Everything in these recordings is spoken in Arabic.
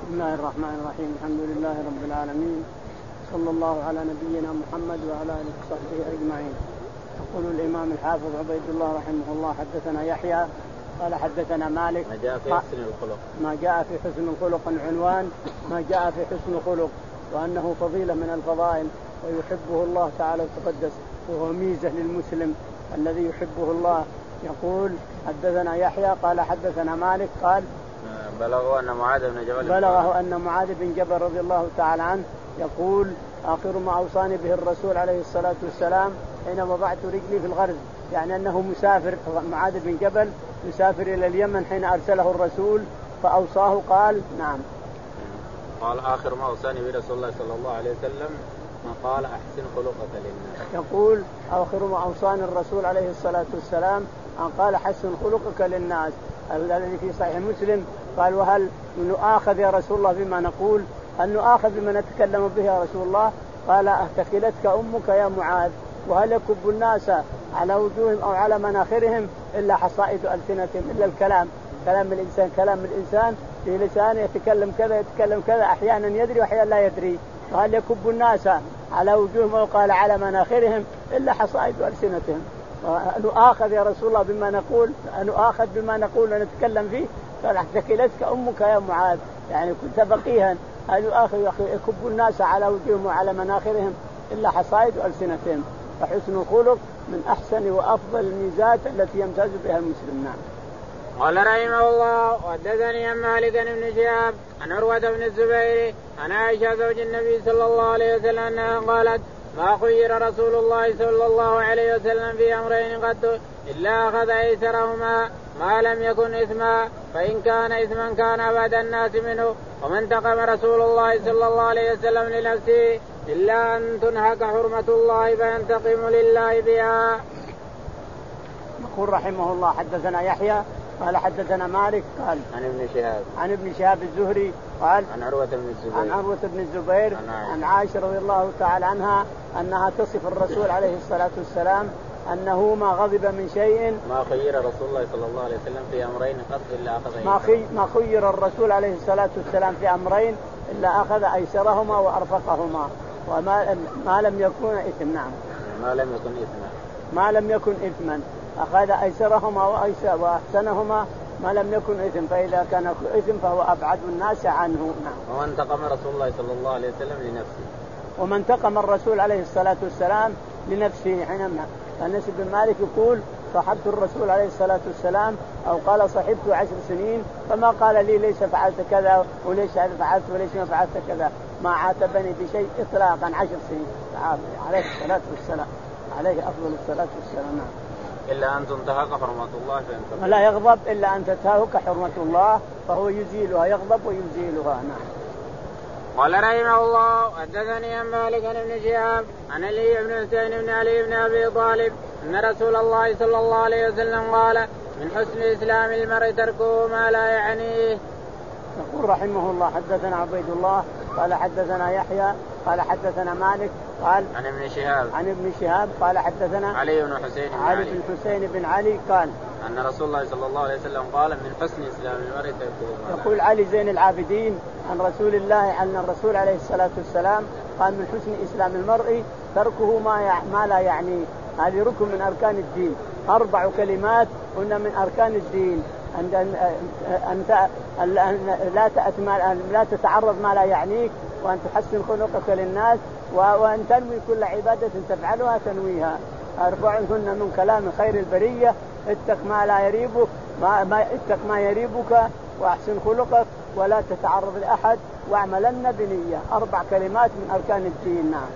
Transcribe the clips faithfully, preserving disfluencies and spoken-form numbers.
بسم الله الرحمن الرحيم. الحمد لله رب العالمين، صلى الله على نبينا محمد وعلى آله وصحبه أجمعين. يقول الإمام الحافظ عبيد الله رحمه الله: حدثنا يحيى قال حدثنا مالك. ما جاء في حسن الخلق ما جاء في حسن الخلق عنوان ما جاء في حسن الخلق، وأنه فضيلة من الفضائل ويحبه الله تعالى وتقدس، وهو ميزة للمسلم الذي يحبه الله. يقول: حدثنا يحيى قال حدثنا مالك قال: بلغه أن معاذ بن جبل بلغه أن معاذ بن جبل رضي الله تعالى عنه يقول: آخر ما أوصاني به الرسول عليه الصلاة والسلام حين وضعت رجلي في الغرز، يعني أنه مسافر. معاذ بن جبل مسافر إلى اليمن حين أرسله الرسول فأوصاه قال: نعم. قال: آخر ما أوصاني به رسول الله صلى الله عليه وسلم ما قال: أحسن خلقك للناس. يقول: آخر ما أوصاني الرسول عليه الصلاة والسلام أن قال: حسن خلقك للناس، الذي في صحيح مسلم. قال: وهل نؤاخذ يا رسول الله بما نقول؟ هل نؤاخذ بما نتكلم به يا رسول الله؟ قال: أثقلتك أمك يا معاذ، وهل يكب الناس على وجوههم أو على مناخرهم إلا حصائد ألسنتهم، إلا الكلام، كلام الإنسان كلام الإنسان في لسانه، يتكلم كذا يتكلم كذا، أحيانا يدري وأحيانا لا يدري. وهل يكب الناس على وجوههم أو قال على مناخرهم إلا حصائد ألسنتهم. نؤاخذ يا رسول الله بما نقول؟ نؤاخذ بما نقول ونتكلم فيه؟ قال: ثقلتك أمك يا معاذ، يعني كنت فقيها. هل يؤاخذ يكب الناس على وجوههم وعلى مناخرهم إلا حصائد ألسنتهم. فحسن الخلق من أحسن وأفضل الميزات التي يمتاز بها المسلم. نعم. قال رحمه الله: وحدثني عن مالك بن شهاب عن عروة بن الزبير عن عائشة زوج النبي صلى الله عليه وسلم أنها قالت: ما خير رسول الله صلى الله عليه وسلم في أمرين قط إلا أخذ أيسرهما ما لم يكن إثما، فإن كان إثما كان أبعد الناس منه، وما انتقم رسول الله صلى الله عليه وسلم لنفسه إلا أن تنهك حرمة الله فينتقم لله بها. يقول رحمه الله: حدثنا يحيى قال حدثنا مالك قال عن ابن شهاب عن ابن شهاب الزهري قال عن عروة بن الزبير عن عروة بن الزبير عن عائشة, عن عائشة رضي الله تعالى عنها أنها تصف الرسول عليه الصلاة والسلام أنه ما غضب من شيء. ما خير رسول الله صلى الله عليه وسلم في أمرين قط إلا أخذ ما, خي ما خير الرسول عليه الصلاة والسلام في أمرين إلا أخذ أيسرهما وأرفقهما وما ما لم يكن إثم. نعم. ما لم يكن إثما ما لم يكن إثما أخذ أيسرهما وأحسنهما ما لم يكن إثم، فإذا كان إثم فهو أبعد الناس عنه. نعم. ومن انتقم رسول الله صلى الله عليه وسلم لنفسه ومن انتقم الرسول عليه الصلاة والسلام لنفسه حينما أنس بن مالك يقول: صحبت الرسول عليه الصلاة والسلام أو قال صحبت عشر سنين فما قال لي ليش فعلت كذا وليش فعلت وليش ما فعلت كذا، ما عاتبني بشيء إطلاقا عشر سنين عليه الصلاة والسلام، عليه أفضل الصلاة والسلام. إلا أن تنتهك حرمة الله فينتقم. لا يغضب إلا أن تنتهك حرمة الله فهو يزيلها، يغضب ويزيلها. نعم. قال رحمه الله: حدثني عن مالك عن ابن شهاب عن علي بن حسين بن علي بن أبي طالب أن رسول الله صلى الله عليه وسلم قال: من حسن إسلام المرء تركه ما لا يعنيه. يقول رحمه الله: حدثنا عبيد الله قال حدثنا يحيى قال حدثنا مالك قال عن ابن شهاب عن ابن شهاب قال حدثنا علي بن حسين بن علي بن حسين بن علي قال أن رسول الله صلى الله عليه وسلم قال: من حسن إسلام المرء تركه. يقول علي زين العابدين عن رسول الله أن الرسول عليه الصلاة والسلام قال: من حسن إسلام المرء تركه ما ما لا يعنيه. هذه ركن من أركان الدين، أربع كلمات قلنا من أركان الدين: أن أن لا لا تتعرض ما لا يعنيك، وأن تحسن خلقك للناس، وأن تنوي كل عبادة تفعلها تنويها. أربعهن من كلام خير البرية: اتق ما لا يريبك ما, ما اتق ما يريبك وأحسن خلقك ولا تتعرض لأحد واعملن بنية. أربع كلمات من أركان الدين. نعم.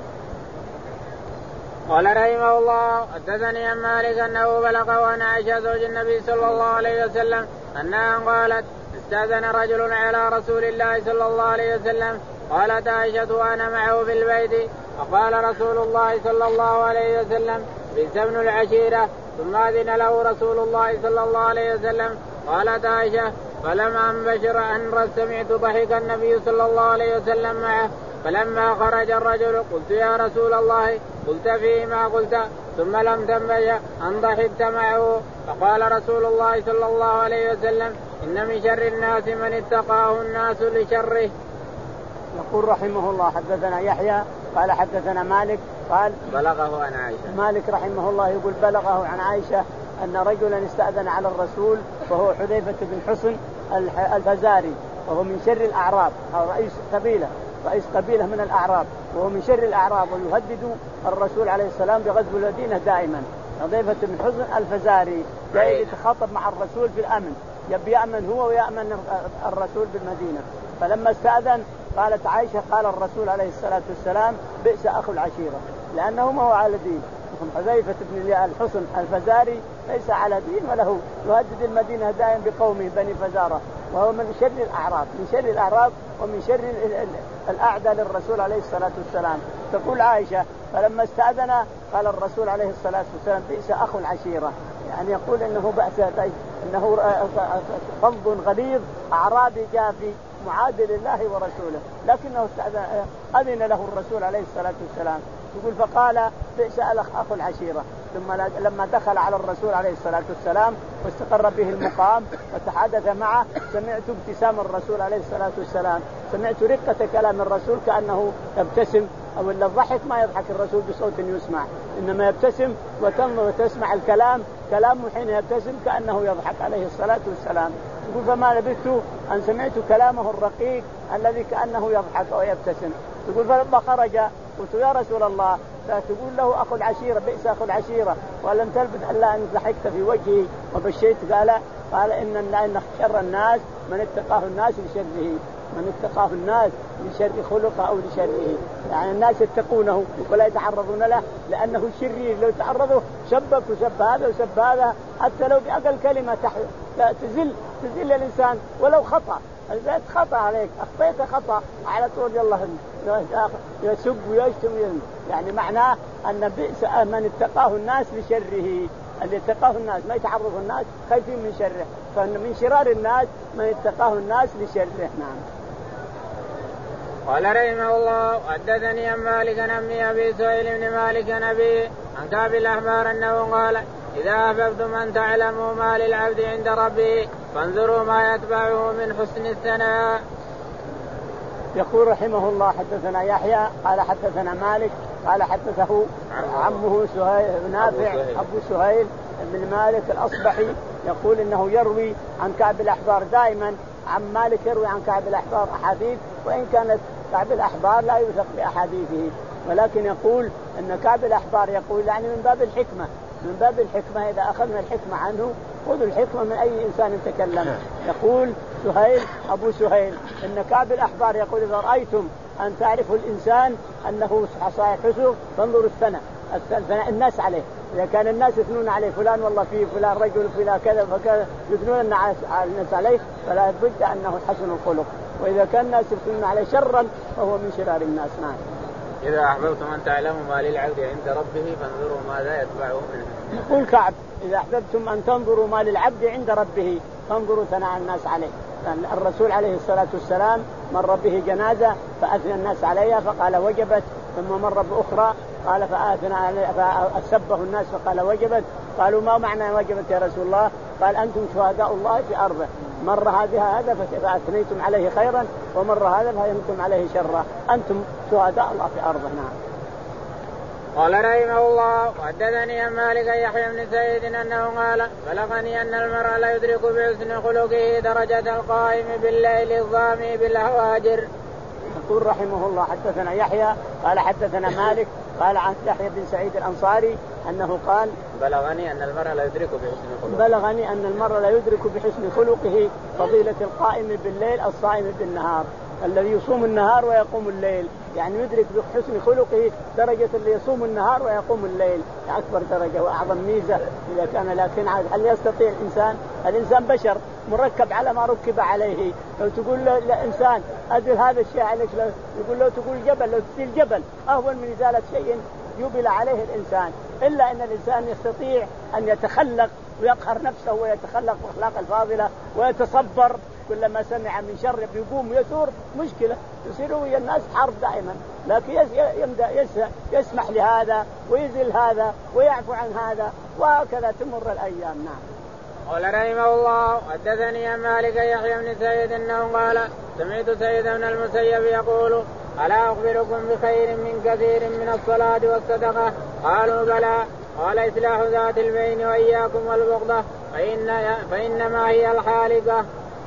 قال رحمه الله: حدثني عن مالك أنه بلغه عن عائشة زوج النبي صلى الله عليه وسلم أنها قالت: استأذن رجل على رسول الله صلى الله عليه وسلم. قالت عائشة: وأنا معه في البيت، فقال رسول الله صلى الله عليه وسلم: بئس ابن العشيرة. ثم أذن له رسول الله صلى الله عليه وسلم. قالت عائشة: فلما أنبشر أن سمعت ضحك النبي صلى الله عليه وسلم معه، فلما خرج الرجل قلت: يا رسول الله، قلت فيما قلت؟ ثم لم تنبش أن ضحكت معه. فقال رسول الله صلى الله عليه وسلم: إن من شر الناس من اتقاه الناس لشره. يقول رحمه الله حدثنا يحيى قال حدثنا مالك قال بلغه عن عائشة. مالك رحمه الله يقول بلغه عن عائشة أن رجلا استأذن على الرسول وهو حذيفة بن حصن الفزاري وهو من شر الأعراب أو رئيس قبيلة رئيس قبيلة من الأعراب وهو من شر الأعراب ويهدد الرسول عليه السلام بغزو المدينة دائما. حذيفة بن حصن الفزاري جاي يتخاطب مع الرسول في الأمن يبي يأمن هو ويأمن الرسول بالمدينة. فلما استأذن قالت عائشة قال الرسول عليه الصلاة والسلام بئس أخو العشيرة لأنه ما هو على دين. حذيفة بن الحصن الفزاري ليس على دين وله يهدد المدينة دائما بقومه بني فزارة وهو من شر الأعراب من شر الأعراب ومن شر الأعداء للرسول عليه الصلاة والسلام. تقول عائشة فلما استأذن قال الرسول عليه الصلاة والسلام بئس أخو العشيرة يعني يقول إنه بأس إنه فظ غليظ أعرابي جافي معادي لله ورسوله لكنه أذن له الرسول عليه الصلاة والسلام. يقول فقال بئس أخو العشيرة. ثم لما دخل على الرسول عليه الصلاة والسلام واستقر به المقام وتحدث معه سمعت ابتسام الرسول عليه الصلاة والسلام سمعت رقة كلام الرسول كأنه يبتسم أو إلا الضحك ما يضحك الرسول بصوت يسمع إنما يبتسم وتنظر وتسمع الكلام كلامه حين يبتسم كأنه يضحك عليه الصلاة والسلام. يقول فما لبثت أن سمعت كلامه الرقيق الذي كأنه يضحك أو يبتسم. يقول فلما خرج قلت يا رسول الله تقول له أخو العشيرة بئس أخو العشيرة ولم تلبث إلا أن ضحكت في وجهي وبشيت. قال قال إن إن شر الناس من اتقاه الناس لشره من اتقاه الناس لشر خلقه أو لشره يعني الناس يتقونه ولا يتعرضون له لأنه شرير لو تعرضوا شبك وسب هذا وسب هذا حتى لو بأقل كلمة تزل تزل الإنسان ولو خطأ إذا خطأ عليك أخطيت خطأ على طول يلا يسب ويشتم يعني معناه أن بئس من اتقاه الناس لشره اللي اتقاه الناس ما يتعرض الناس خايفين من شره فإن من شرار الناس من اتقاه الناس لشره. نعم. قال رحمه الله حدثني عن مالك عن أبي سهيل بن مالك عن أبي عن كعب الأحبار أنه قال إذا أحببتم أن تعلموا ما للعبد عند ربه فانظروا ما يتبعه من حسن الثناء. يقول رحمه الله حدثنا يحيى قال حدثنا مالك قال حدثه عمه سهيل نافع أبو سهيل بن مالك الأصبحي يقول إنه يروي عن كعب الأحبار دائما عن مالك يروي عن كعب الأحبار أحاديث وإن كانت كعب الأحبار لا يوثق بأحاديثه ولكن يقول أن كعب الأحبار يقول يعني من باب الحكمة من باب الحكمة إذا أخذنا الحكمة عنه خذوا الحكمة من أي إنسان تكلم. يقول سهيل أبو سهيل إن كعب الأحبار يقول إذا رأيتم أن تعرفوا الإنسان أنه صحيح حسن فانظروا الثناء الثناء الناس عليه. إذا كان الناس يثنون عليه فلان والله فيه فلان رجل فلان كذا فكذا يثنون الناس عليه فلا بد أنه حسن الخلق وإذا كان الناس يثنون عليه شرا فهو من شرار الناس. نعم. إذا أحببتم أن تعلموا ما للعبد عند ربه فانظروا ماذا يتبعه منه. يقول كعب إذا أحببتم أن تنظروا ما للعبد عند ربه فانظروا ثناء الناس عليه. الرسول عليه الصلاة والسلام مر به جنازة فأثنى الناس عليها فقال وجبت ثم مر بأخرى قال فأثنى فأسبه الناس فقال وجبت. قالوا ما معنى وجبت يا رسول الله؟ قال أنتم شهداء الله في أرضه مر هذا هذا فأثنيتم عليه خيرا ومر هذا فأثنيتم عليه شرا أنتم شهداء الله في أرضه. نعم. قال رحمه الله وحدثني عن مالك يحيى بن سعيد أنه قال بلغني أن المرء لا يدرك بحسن خلقه درجة القائم بالليل الظامي بالهواجر. يقول رحمه الله حدثنا يحيى قال حدثنا مالك قال عن يحيى بن سعيد الأنصاري أنه قال بلغني أن المرء لا يدرك بحسن خلقه بلغني أن المرء لا يدرك بحسن خلقه فضيلة القائم بالليل الصائم بالنهار الذي يصوم النهار ويقوم الليل يعني يدرك بحسن خلقه درجة اللي يصوم النهار ويقوم الليل أكبر درجة وأعظم ميزة إذا كان. لكن هل يستطيع الإنسان؟ الإنسان بشر مركب على ما ركب عليه. لو تقول لإنسان أدل هذا الشيء عليك يقول له تقول جبل لو تزيل جبل أهون من إزالة شيء يبل عليه الإنسان إلا أن الإنسان يستطيع أن يتخلق ويقهر نفسه ويتخلق بأخلاق الفاضلة ويتصبر كلما سمع من شر بيقوم ويثور مشكلة يصير ويا الناس حرب دائما. لكن يبدأ يسمح لهذا ويزل هذا ويعفو عن هذا وهكذا تمر الأيام. نعم. قال رحمه الله حدثني عن مالك يحيى بن سعيد انه قال سمعت سعيد بن المسيب يقول الا اخبركم بخير من كثير من الصلاه والصدقه؟ قالوا بلى. قال اصلاح ذات البين واياكم والبغضه فإن فانما هي الحالقه.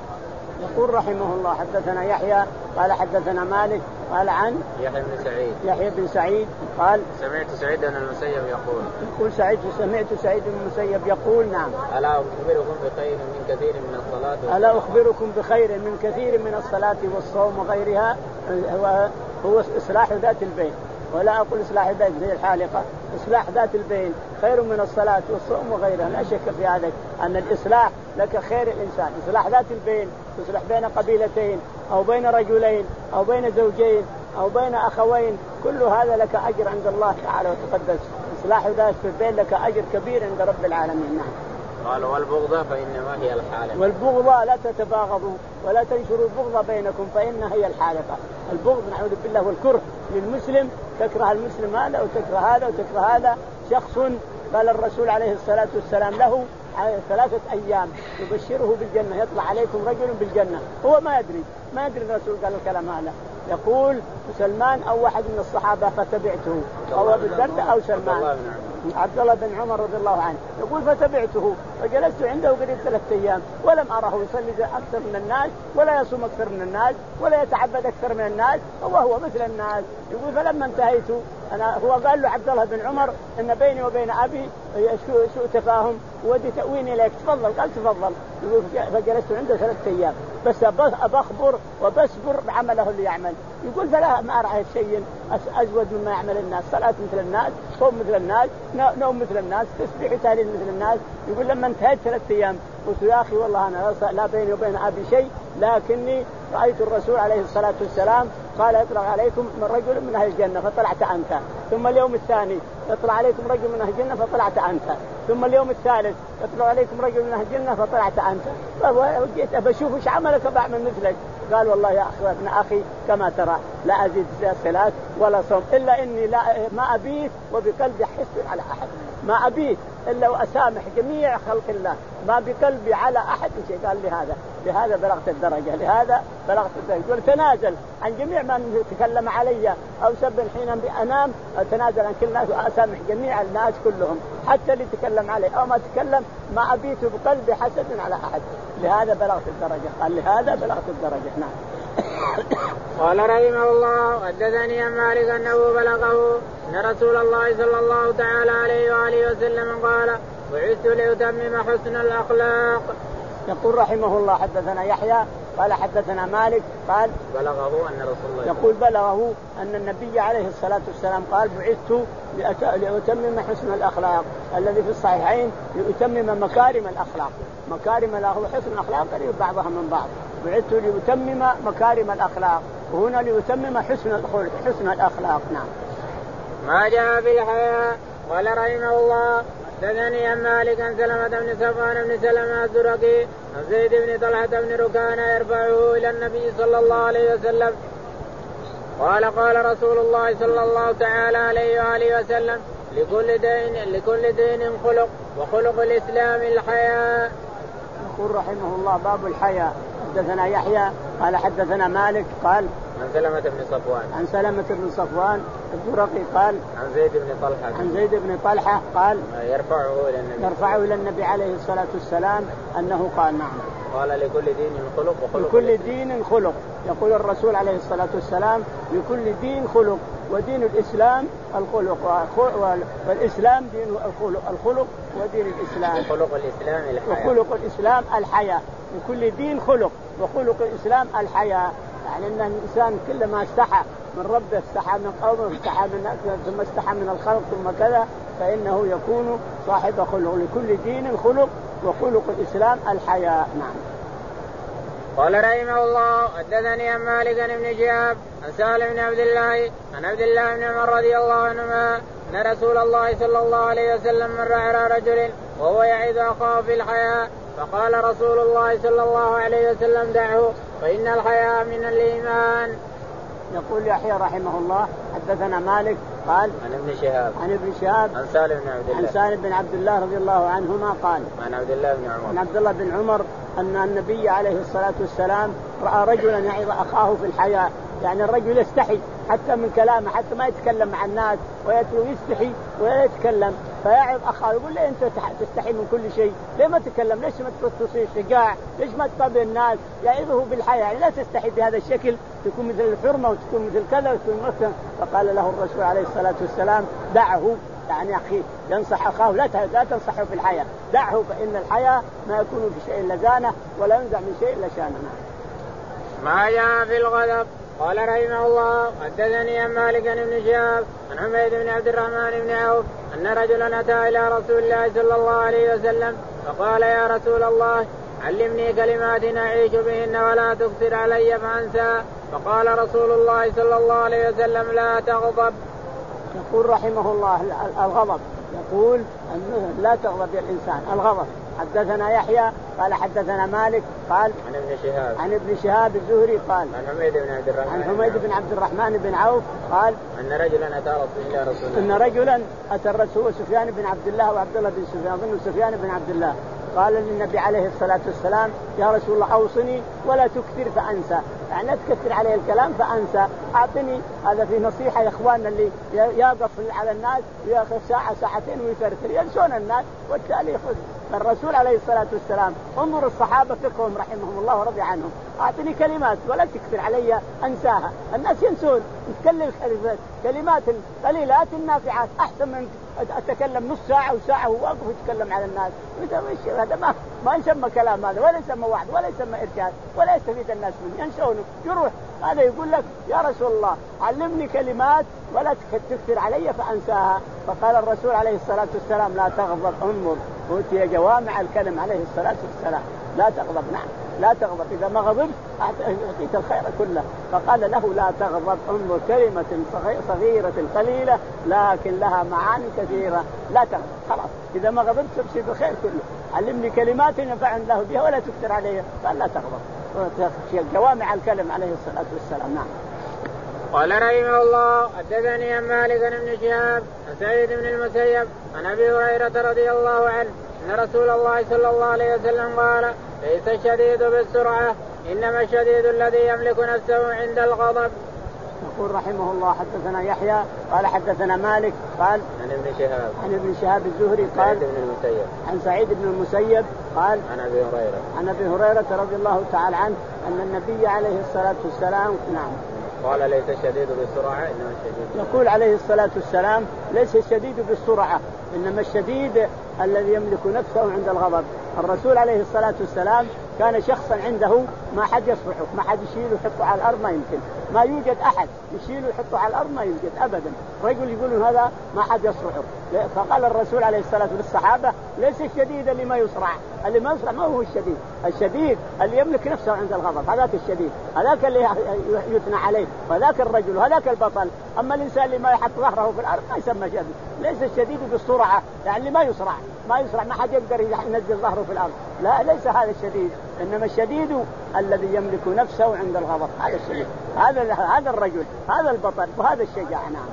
يقول رحمه الله حدثنا يحيى قال حدثنا مالك قال عن يحيى بن سعيد يحيى بن سعيد قال سمعت سعيد بن المسيب يقول يقول سعيد سمعت سعيد بن المسيب يقول نعم ألا أخبركم بخير من كثير من الصلاة ألا أخبركم بخير من كثير من الصلاة والصوم وغيرها هو, هو إصلاح ذات البين. ولا أقول إصلاح ذات زي الحالقة، إصلاح ذات البين خير من الصلاة والصوم وغيرها. لا شك في هذا أن الإصلاح لك خير الإنسان. إصلاح ذات البين تصلح بين قبيلتين أو بين رجلين أو بين زوجين أو بين أخوين، كل هذا لك أجر عند الله تعالى وتقدس. إصلاح ذات البين لك أجر كبير عند رب العالمين. نعم. قال والبغضة فإنما هي الحالقة. والبغضة لا تتباغضوا ولا تنشروا البغضة بينكم فإنها هي الحالقة. البغض نعوذ بالله والكره للمسلم، تكره المسلم هذا وتكره هذا وتكره هذا. شخص قال الرسول عليه الصلاة والسلام له ثلاثة أيام يبشره بالجنة، يطلع عليكم رجل بالجنة، هو ما يدري ما يدري الرسول قال الكلام هذا. يقول سلمان أو واحد من الصحابة فتبعته، أو أبو الدرداء أو سلمان عبد الله بن عمر رضي الله عنه، يقول فتبعته فجلست عنده قريب ثلاثة أيام ولم أره يصلي أكثر من الناس ولا يصوم أكثر من الناس ولا يتعبد أكثر من الناس، وهو مثل الناس. يقول فلما انتهيت أنا هو قال له عبد الله بن عمر إن بيني وبين أبي سوء تفاهم ودي تأويني إليك، تفضل. قال تفضل. يقول فجلست عنده ثلاثة أيام بس أبخبر وبصبر بعمله اللي يعمل. يقول فلا ما رأيت شيء أزود مما يعمل الناس، صلاة مثل الناس، صوم مثل الناس، نوم مثل الناس، تسبيح وتهليل مثل الناس. يقول لما انتهيت ثلاثة أيام قلت يا أخي والله أنا لا بيني وبين أبي شيء، لكني رأيت الرسول عليه الصلاة والسلام قال يطلع عليكم من رجل من أهل الجنة فطلعت أنت، ثم اليوم الثاني يطلع عليكم رجل من أهل الجنة فطلعت أنت، ثم اليوم الثالث يطلع عليكم رجل من أهل الجنة فطلعت أنت. فجيت بشوف إيش عملك بعمل مثلك. قال والله يا أخي ابن أخي كما ترى لا أزيد صلاة ولا صوم إلا إني لا ما أبيت وبقلبي حسن على أحد، ما أبيت إلا وأسامح جميع خلق الله، ما بقلبي على أحد شيء. قال لهذا لهذا بلغت الدرجة، لهذا بلغت الدرجة. يقول تنازل عن جميع من تكلم علي أو سب حين بأنام، أتنازل عن كل الناس وأسامح جميع الناس كلهم حتى اللي تكلم علي أو ما تكلم، ما أبيت بقلبي حسد على أحد، لهذا بلغت الدرجة. قال لهذا بلغت الدرجة. نعم. قال رحمه الله حدثني عن مالك أنه بلغه أن رسول الله صلى الله تعالى عليه وآله وسلم قال بعثت لأتمم حسن الأخلاق. يقول رحمه الله حدثنا يحيى قال حدثنا مالك قال بلغه أن رسول الله يقول بلغه أن النبي عليه الصلاة والسلام قال بعثت لأتمم حسن الأخلاق، الذي في الصحيحين لأتمم مكارم الأخلاق. مكارم الأخلاق حسن الأخلاق قريب بعضها من بعض. بعثت لأتمم مكارم الأخلاق، وهنا لأتمم حسن الخلق حسن الأخلاق. نعم. ما جاء بالحياء. قال رحمه الله حدثني عن مالك عن سلمة بن صفوان بن سلمة الزرقي عن زيد بن طلحة بن ركانة يرفعه إلى النبي صلى الله عليه وسلم قال قال رسول الله صلى الله تعالى عليه وآله وسلم لكل دين لكل دين خلق وخلق الإسلام الحياء. يقول رحمه الله باب الحياء. حدثنا يحيى قال حدثنا مالك قال عن سلمة بن صفوان عن سلمة بن صفوان الزرقي قال عن زيد بن طلحة عن زيد بن طلحة قال يرفعه إلى النبي يرفعه إلى النبي عليه الصلاة والسلام أنه قال نعم قال لكل دين خلق وخلق لكل دين خلق. يقول الرسول عليه الصلاة والسلام لكل دين خلق، ودين الإسلام الخلق، والإسلام دين الخلق الخلق ودين الإسلام وخلق الإسلام الحياة. وخلق الإسلام الحياة. لكل دين خلق وخلق الإسلام الحياة، يعني أن الإنسان كلما استحى من ربه استحى من قومه استحى من نفسه ثم استحى من الخلق ثم كذا فإنه يكون صاحب خلق. لكل دين خلق وخلق الإسلام الحياة. نعم. قال رحمه الله حدثني عن مالك بن شهاب عن سالم بن عبد الله عن عبد الله بن عمر رضي الله عنهما أن رسول الله صلى الله عليه وسلم مر على رجل وهو يعظ أخاه في الحياة فقال رسول الله صلى الله عليه وسلم دعه فإن الحياة من الإيمان. يقول يحيى رحمه الله حدثنا مالك قال عن ابن شهاب عن ابن شهاب عن سالم بن عبد الله عن سالم بن عبد الله رضي الله عنهما قال عن عبد الله بن عمر عن عبد الله بن عمر أن النبي عليه الصلاة والسلام رأى رجلا يعظ أخاه في الحياة، يعني الرجل يستحي حتى من كلامه، حتى ما يتكلم مع الناس ويستحي ولا يتكلم، فيعظ أخاه يقول له أنت تستحي من كل شيء، ليه ما تتكلم؟ ليش ما تصير شجاع؟ ليش ما تقابل الناس؟ يعظه بالحياة، يعني لا تستحي بهذا الشكل، تكون مثل الحرمة وتكون مثل كذا وتكون مثل. فقال له الرسول عليه الصلاة والسلام دعه، يعني أخي ينصح أخاه لا لا تنصحه في الحياة، دعه فإن الحياة ما يكون في شيء إلا زانه ولا ينزع من شيء إلا شانه. ما جاء في الغضب. قال رحمه الله حدثني عن مالك بن شهاب عن حميد بن عبد الرحمن بن عوف أن رجلا أتى إلى رسول الله صلى الله عليه وسلم فقال يا رسول الله علمني كلمات أعيش بهن ولا تكثر علي فأنسى. فقال رسول الله صلى الله عليه وسلم لا تغضب. يقول رحمه الله الغضب، يقول أنه لا تغضب يا الإنسان، الغضب. حدثنا يحيى قال حدثنا مالك قال عن ابن شهاب عن ابن شهاب الزهري قال عن حميد بن عبد الرحمن عن حميد بن عبد الرحمن بن عوف قال أن رجلا أتى رسول الله رسول أن رجلا أتى الرسول سفيان بن عبد الله وعبد الله بن سفيان، أظن سفيان بن عبد الله، قال للنبي عليه الصلاة والسلام يا رسول الله أوصني ولا تكثر فأنسى، يعني لا تكثر عليه الكلام فأنسى، أعطني. هذا في نصيحة يا إخواننا اللي يقف على الناس ويأخذ ساعة ساعتين ويفرتر ينسون الناس، والتالي يخذ. الرسول عليه الصلاة والسلام انظر الصحابة فقههم رحمهم الله ورضي عنهم، أعطني كلمات ولا تكثر علي أنساها، الناس ينسون، نتكلم كلمات قليلات النافعات أحسن من أتكلم نص ساعة وساعة وواقف يتكلم على الناس. هذا ما ما يسمى كلام هذا، ولا يسمى وعد ولا يسمى إرشاد ولا يستفيد الناس منه، ينسونه يروح. هذا يقول لك يا رسول الله علمني كلمات ولا تكثر علي فأنساها. فقال الرسول عليه الصلاة والسلام لا تغضب، انظر أوتي جوامع الكلم عليه الصلاة والسلام، لا تغضب، نعم لا تغضب، إذا ما غضبت أعطيت الخير كله. فقال له لا تغضب، انظر كلمة صغيرة قليلة لكن لها معاني كثيرة، لا تغضب، خلاص إذا ما غضبت تبشر بالخير كله. علمني كلمات ينفعني الله بها ولا تكثر عليها، قال لا تغضب، جوامع الكلم عليه الصلاة والسلام. نعم. قال رحمه الله حدثني عن مالك بن شهاب عن سعيد بن المسيب عن ابي هريره رضي الله عنه ان رسول الله صلى الله عليه وسلم قال ليس الشديد بالسرعه انما الشديد الذي يملك نفسه عند الغضب. يقول رحمه الله حدثنا يحيى قال حدثنا مالك قال عن ابن شهاب عن ابن شهاب الزهري قال بن المسيب عن سعيد بن المسيب قال عن ابي هريره عن ابي هريره رضي الله تعالى عنه ان النبي عليه الصلاه والسلام نعم قال ليس الشديد بالسرعة إنما الشديد. يقول عليه الصلاة والسلام ليس الشديد بالسرعة إنما الشديد الذي يملك نفسه عند الغضب. الرسول عليه الصلاة والسلام كان شخصا عنده ما حد يصفحه، ما حد يشيله ويحطه على الأرض، ما يمكن، ما يوجد أحد يشيله ويحطه على الأرض، ما يوجد أبدا. رجل يقولون هذا ما حد يصفحه. فقال الرسول عليه الصلاة والسلام للصحابة ليس الشديد اللي ما يصرع، اللي ما يصرع ما هو الشديد، الشديد اللي يملك نفسه عند الغضب، هذاك الشديد، هذاك اللي يثنى عليه، وهذاك الرجل وهذاك البطل. أما الإنسان اللي ما يحط ظهره في الأرض ما يسمى شديد. ليس الشديد بالسرعة، يعني اللي ما يصرع ما يصرع ما حد يقدر ينزل ظهره في الأرض، لا ليس هذا الشديد، إنما الشديد الذي يملك نفسه عند الغضب، هذا الشديد، هذا هذا الرجل، هذا البطل وهذا الشجاع. نعم.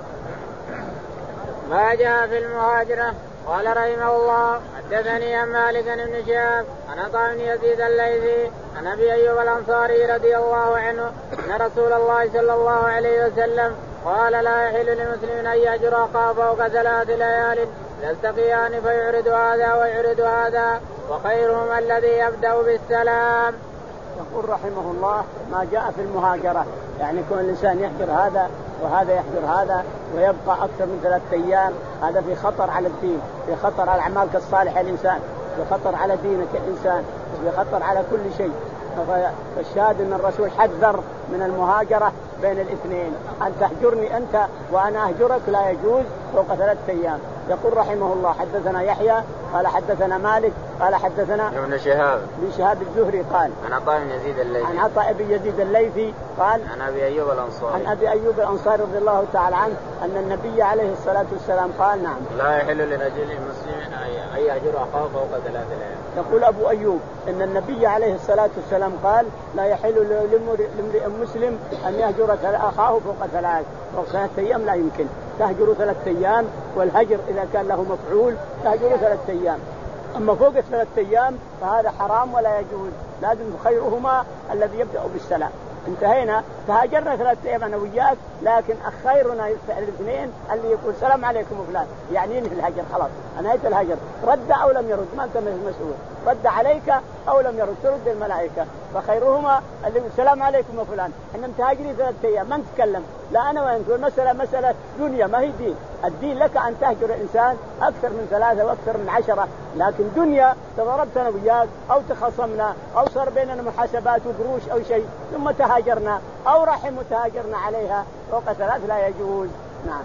ما جاء في المهاجرة. قال رحمه الله حدثني عن مالك بن شهاب عن عطاء بن يزيد الليثي عن ابي ايوب الانصاري رضي الله عنه ان رسول الله صلى الله عليه وسلم قال لا يحل لمسلم ان يهجر اخاه فوق ثلاث ليال يلتقيان فيعرض هذا ويعرض هذا وخيرهم الذي يبدا بالسلام. يقول رحمه الله ما جاء في المهاجرة، يعني كون الإنسان يحجر هذا وهذا يحجر هذا ويبقى أكثر من ثلاثة أيام، هذا في خطر على الدين، في خطر على أعمالك الصالحة الإنسان، في خطر على دينك الإنسان، في خطر على كل شيء. فالشاهد أن الرسول حذر من المهاجرة بين الاثنين، أن تهجرني أنت وأنا أهجرك لا يجوز فوق ثلاثة أيام. يقول رحمه الله حدثنا يحيى قال حدثنا مالك قال حدثنا ابن شهاب ابن شهاب الزهري قال عن عطاء بن يزيد الليثي عن عطاء بن يزيد الليثي قال عن ابي ايوب الانصاري عن ابي ايوب الانصاري رضي الله تعالى عنه ان النبي عليه الصلاه والسلام قال نعم لا يحل لرجل مسلم ان يهجر اخاه فوق ثلاث ليال. يقول ابو ايوب ان النبي عليه الصلاه والسلام قال لا يحل لامرئ مسلم ان يهجر اخاه فوق ثلاث، فوق ثلاثه ايام لا يمكن. تهجر ثلاثة أيام، والهجر إذا كان له مفعول تهجر ثلاثة أيام. أما فوق ثلاثة أيام فهذا حرام ولا يجوز، لازم خيرهما الذي يبدأ بالسلام. انتهينا، تهاجرنا ثلاثة أيام أنا وياك، لكن خيرنا الاثنين اللي يقول السلام عليكم وفلان، يعني ينهي الهجر خلاص، أنهيت الهجر، رد أو لم يرد ما أنت مسؤول، رد عليك أو لم يرد ترد الملائكة. فخيرهما اللي يقول السلام عليكم وفلان، احنا متهاجرين ثلاثة أيام ما نتكلم، لا أنا وأنت، المسألة مسألة دنيا ما هي دين. الدين لك أن تهجر الإنسان أكثر من ثلاثة وأكثر من عشرة، لكن دنيا تضربت أنا وياك أو تخاصمنا أو صار بيننا محاسبات وقروش أو شيء ثم تهاجرنا أو رحم تهاجرنا عليها فوق ثلاث لا يجوز. نعم.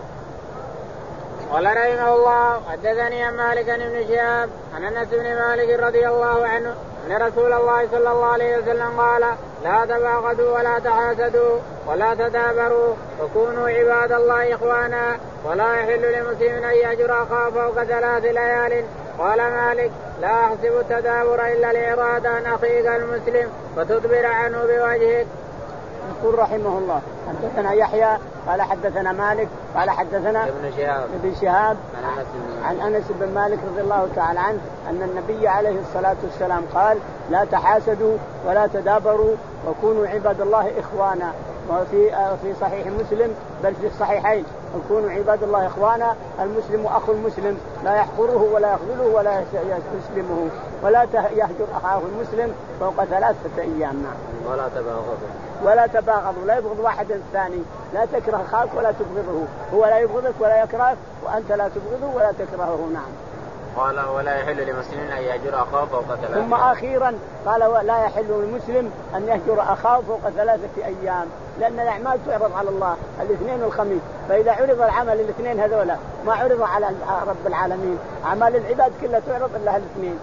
قال رحمه الله حدثني عن مالك بن شهاب عن انس بن مالك رضي الله عنه ان رسول الله صلى الله عليه وسلم قال لا تباغضوا ولا تحاسدوا ولا تدابروا وكونوا عباد الله اخوانا ولا يحل لمسلم ان يهجر اخاه فوق ثلاث ليال. قال مالك لا احسب التدابر الا الاعراض عن اخيك المسلم فتدبر عنه بوجهك. يقول رحمه الله حدثنا يحيى قال حدثنا مالك قال حدثنا ابن شهاب, ابن شهاب عن, عن أنس بن مالك رضي الله تعالى عنه أن النبي عليه الصلاة والسلام قال لا تحاسدوا ولا تدابروا وكونوا عباد الله إخوانا. وفي في صحيح مسلم بل في الصحيحين وكونوا عباد الله إخوانا، المسلم أخو المسلم لا يحقره ولا يخذله ولا يسلمه ولا يهجر أخاه المسلم فوق ثلاثة أيام. نعم. ولا تباغضوا ولا تباغضوا لا يبغض واحد الثاني، لا تكره أخاك ولا تبغضه، هو لا يبغضك ولا يكرهك وأنت لا تبغضه ولا تكرهه. نعم. قال ولا يحل لمسلم أن يهجر أخاه فوق ثلاثة. ثم أخيرا قال لا يحل للمسلم أن يهجر أخاه فوق ثلاثة أيام، لأن الأعمال تعرض على الله الاثنين والخميس، فإذا عرض العمل الاثنين هذولا ما عرض على رب العالمين، أعمال العباد كلها تعرض إلا الاثنين،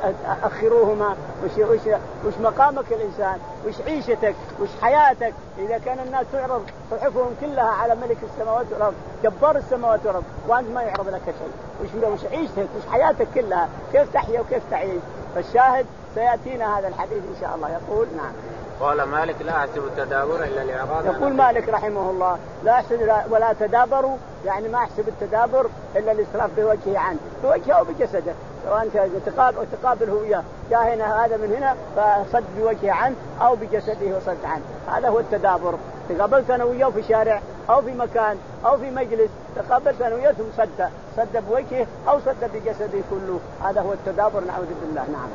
أخروهما. وش, وش, وش مقامك الإنسان، وش عيشتك، وش حياتك. إذا كان الناس تعرض صحفهم كلها على ملك السماوات والأرض جبار السماوات والأرض وأنت ما يعرض لك شيء، وش, وش عيشتك وش حياتك كلها كيف تحيا وكيف تعيش. فالشاهد سيأتينا هذا الحديث إن شاء الله. يقول نعم. قال مالك لا أحسب التدابر إلا الإعراض. يقول مالك رحمه الله لا أحسب ولا تدابروا، يعني ما أحسب التدابر إلا الإسراف بوجهه عنه بوجهه أو بجسده، سواء أنت تقابل تقابله وياه جاء هنا هذا من هنا فصد بوجهه عنه أو بجسده وصد عنه، هذا هو التدابر. تقابلت أنا وياه في شارع أو في مكان أو في مجلس، تقابلت أنا وياه ثم صد صد بوجهه أو صد بجسده كله، هذا هو التدابر نعوذ بالله. نعم.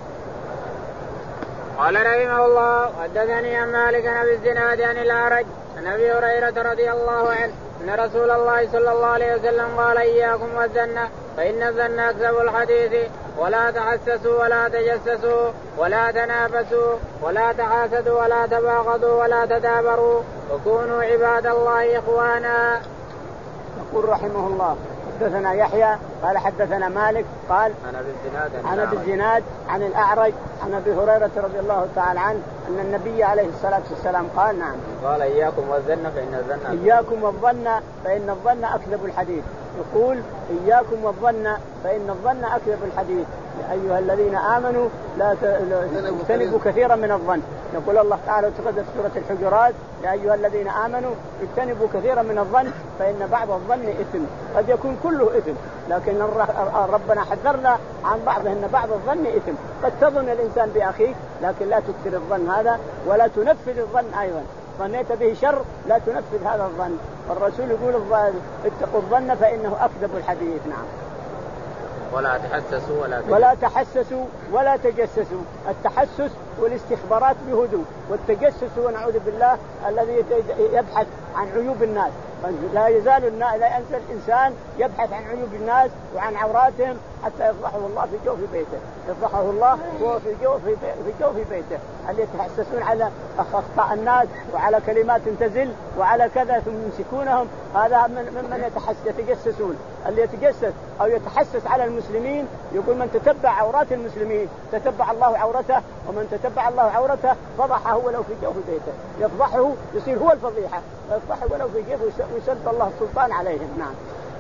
قال رحمه الله حدثني عن مالك عن ابي الزناد عن الاعرج عن ابي هريره رضي الله عنه ان رسول الله صلى الله عليه وسلم قال اياكم والظن فان الظن اكذب الحديث ولا تحسسوا ولا تجسسوا ولا تنافسوا ولا تحاسدوا ولا تباغضوا ولا تدابروا وكونوا عباد الله اخوانا. يقول رحمه الله حدثنا يحيى قال حدثنا مالك قال عن ابي الزناد عن الاعرج عن ابي هريره رضي الله تعالى عنه ان النبي عليه الصلاه والسلام قال نعم قال اياكم والظن فان الظن اياكم والظن فان الظن اكذب الحديث. يقول اياكم والظن فان الظن اكذب الحديث. يا ايها الذين امنوا لا تجتنبوا كثيرا من الظن. يقول الله تعالى وتقدس سوره الحجرات يا ايها الذين امنوا اجتنبوا كثيرا من الظن فان بعض الظن اثم. قد يكون كله اثم لكن ربنا حذرنا عن بعضه ان بعض الظن اثم. قد تظن الانسان باخيك لكن لا تكثر الظن هذا ولا تنفذ الظن ايضا. ظنيت به شر لا تنفذ هذا الظن. الرسول يقول اتقوا الظن فانه اكذب الحديث. نعم. ولا تحسسوا ولا تجسسوا. ولا تحسسوا ولا تجسسوا. التحسس والاستخبارات بهدوء، والتجسس هو نعوذ بالله الذي يبحث عن عيوب الناس. لا يزال الناس لا ينسى الإنسان يبحث عن عيوب الناس وعن عوراتهم حتى يفضحه الله في جوف بيته. يفضحه الله وهو في جوف في جوف بيته. اللي يتحسسون على أخطاء الناس وعلى كلمات تزل وعلى كذا ثم يمسكونهم، هذا من من يتحسس يتجسسون. اللي يتجسس أو يتحسس على المسلمين يقول من تتبع عورات المسلمين تتبع الله عورته، ومن تتبع الله عورته فضحه ولو في جوف بيته. يفضحه يصير هو الفضيحة، يفضحه ولو في جوف ويسلط الله السلطان عليهم. نعم.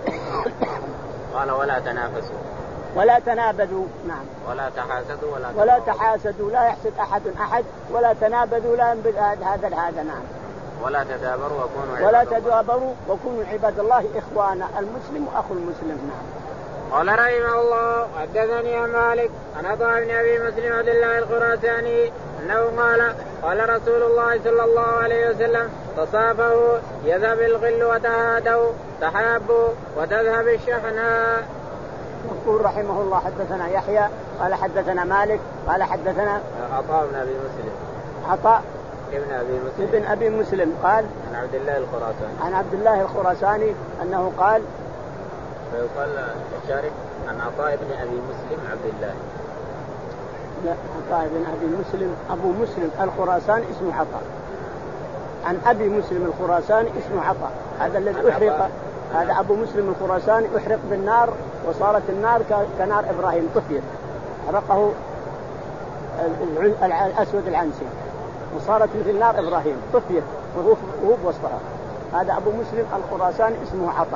قال ولا تنافسوا ولا تنابذوا. نعم. ولا تحاسدوا ولا ولا تحاسدوا لا يحسد أحد أحد ولا تنابذوا لا ينبذ هذا هذا. نعم. ولا تدابروا وكونوا ولا تدابروا وكونوا عباد الله إخوانا، المسلم أخو المسلم. نعم. قال رحمه الله حدثني عن مالك عن عطاء بن ابي مسلم عبد الله الخراساني انه قال قال رسول الله صلى الله عليه وسلم تصافوا يذهب الغل وتهادوا تحابوا وتذهب الشحناء. يقول رحمه الله حدثنا يحيى قال حدثنا مالك قال حدثنا عطاء بن ابي مسلم عطاء ابن ابي مسلم ابن ابي مسلم قال عن عبد الله الخراساني عن عبد الله الخراساني انه قال ويقال الشارك عن عطاء بن ابي مسلم عبد الله لا عطاء بن ابي مسلم ابو مسلم الخراساني اسمه عطاء عن ابي مسلم الخراساني اسمه عطاء هذا الذي احرق هذا ابو مسلم الخراساني احرق بالنار وصارت النار كنار ابراهيم طفيت حرقه الاسود العنسي وصارت مثل نار ابراهيم طفيت وهو بوسطها. هذا ابو مسلم الخراساني اسمه عطاء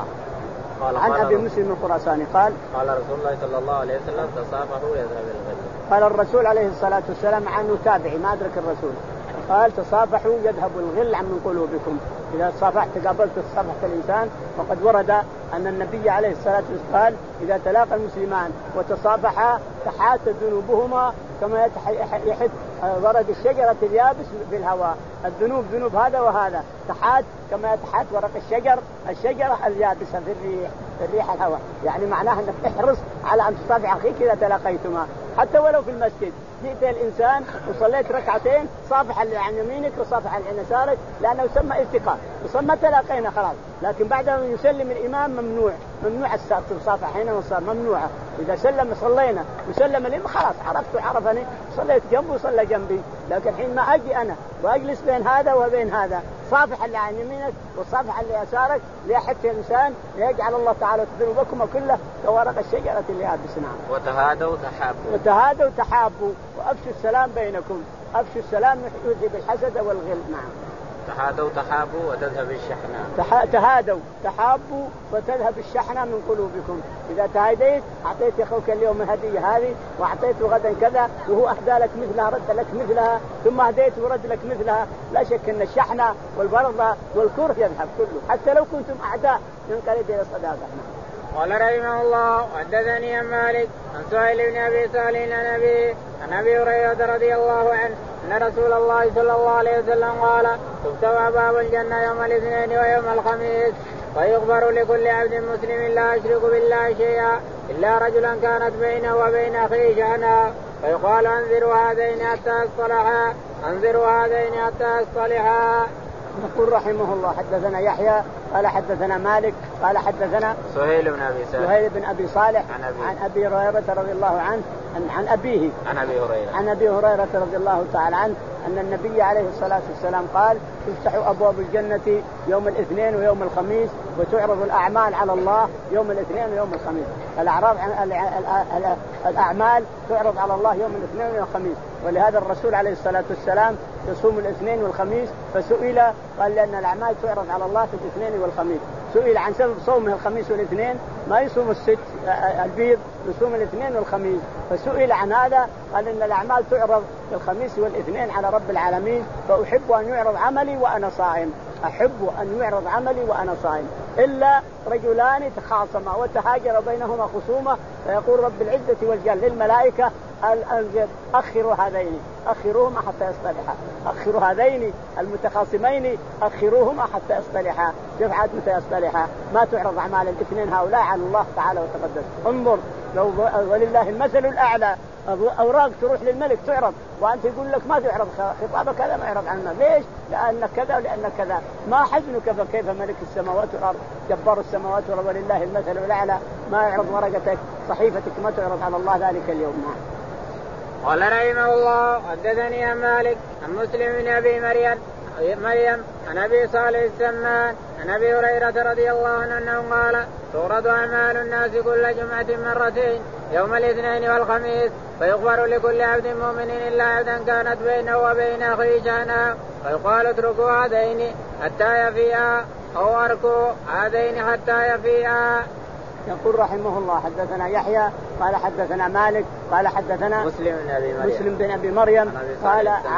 عن ابي مسلم الخراساني قال قال رسول الله صلى الله عليه وسلم تصافحوا يذهب الغل. قال الرسول عليه الصلاه والسلام عنه تابعي ما ادرك الرسول قال تصافحوا يذهب الغل عن من قلوبكم. اذا تصافحت تقابلت تصافحت الانسان وقد ورد ان النبي عليه الصلاه والسلام قال اذا تلاقى المسلمان وتصافحا تحاتت ذنوبهما كما يحت ورد الشجره اليابس في الهواء. الذنوب ذنوب هذا وهذا تحات كما يتحات ورق الشجر الشجره اليابسه في الريح في الريح الهواء. يعني معناها انك احرص على ان تصافح اخيك اذا تلاقيتما حتى ولو في المسجد. جئت الانسان وصليت ركعتين صافح اللي عن يمينك وصافح اللي عن يسارك لانه يسمى التقاء وصلنا تلاقينا خلاص. لكن بعد ان يسلم الامام ممنوع ممنوع الصافح هنا وصار ممنوعه. اذا سلم صلينا وسلم الامام خلاص عرفت عرفني صليت جنبه وصلى جنبي. لكن حين ما اجي انا واجلس بين هذا وبين هذا صافح اللي عن يمينك وصافح اللي يسارك ليحث الانسان ليجعل الله تعالى ذنوبكم كله كورق الشجره اللي يابس. نعم. وتهادوا تحابوا وتهادوا تحابوا وافشوا السلام بينكم. افشوا السلام يذهب الحسد والغل. نعم. تهادوا تحابوا وتذهب الشحنة. تهادوا تحابوا وتذهب الشحنة من قلوبكم. إذا تهاديت أعطيت أخوك اليوم الهدية هذه وأعطيته غدا كذا وهو أهدى لك مثلها رد لك مثلها ثم هديت ورد لك مثلها لا شك أن الشحنة والبرضة والكره يذهب كله حتى لو كنتم أعداء ينقلب إلى صداقة. قال رحمه الله حدثني عن مالك عن سهيل بن ابي صالح عن ابي عن ابي هريره رضي الله عنه ان رسول الله صلى الله عليه وسلم قال تفتح باب الجنه يوم الاثنين ويوم الخميس فيغفر لكل عبد مسلم لا يشرك بالله شيئا الا رجلا كانت بينه وبين اخيه شأنا فيقال انذروا هذين حتى يصطلحا انذروا هذين حتى يصطلحا. يقول رحمه الله حدثنا يحيى قال حدثنا مالك قال حدثنا سهيل بن ابي صالح سهيل بن ابي صالح عن ابي عن ابي هريره رضي الله عنه عن, عن ابيه عن ابي هريره عن ابي هريره رضي الله تعالى عنه ان النبي عليه الصلاه والسلام قال تفتح ابواب الجنه يوم الاثنين ويوم الخميس وتعرض الاعمال على الله يوم الاثنين ويوم الخميس. الاعراض الاعمال تعرض على الله يوم الاثنين ويوم الخميس. ولهذا الرسول عليه الصلاه والسلام يصوم الاثنين والخميس فسئل قال لان الاعمال تعرض على الله في الاثنين والخميس. سئل عن سبب صومه الخميس والاثنين ما يصوم الست البيض يصوم الاثنين والخميس فسئل عن هذا قال ان الاعمال تعرض في الخميس والاثنين على رب العالمين فاحب ان يعرض عملي وانا صائم. احب ان يعرض عملي وانا صائم الا رجلان تخاصما وتهاجر بينهما خصومه فيقول رب العزه والجلال للملائكه اخروا هذين اخروهما حتى يصطلحا اخروا هذين المتخاصمين اخروهما حتى يصطلحا. كيف عاد متى يصطلحا؟ ما تعرض اعمال الاثنين هؤلاء على الله تعالى وتقدس. انظر لو ولله المثل الاعلى اوراق تروح للملك تعرض وانت يقول لك ما تعرض خطابك هذا ما يعرض عنه ليش؟ لانك كذا ولانك كذا. ما حزنك فكيف ملك السماوات والارض جبار السماوات والارض ولله المثل الاعلى ما يعرض ورقتك صحيفتك ما تعرض على الله ذلك اليوم. قال رحمه الله حدثني عن مالك عن مسلم بن ابي مريم مريم عن ابي صالح السمان عن ابي هريره رضي الله عنه انه قال تورد اعمال الناس كل جمعه مرتين يوم الاثنين والخميس فيغفر لكل عبد مؤمن الا عبدا كانت بينه وبين اخيه شأنا فيقال اتركوا هذين حتى يفيئا او اركوا هذين حتى يفيئا. يقول رحمه الله حدثنا يحيى قال حدثنا مالك قال حدثنا مسلم بن ابي مريم مسلم بن ابي مريم قال عن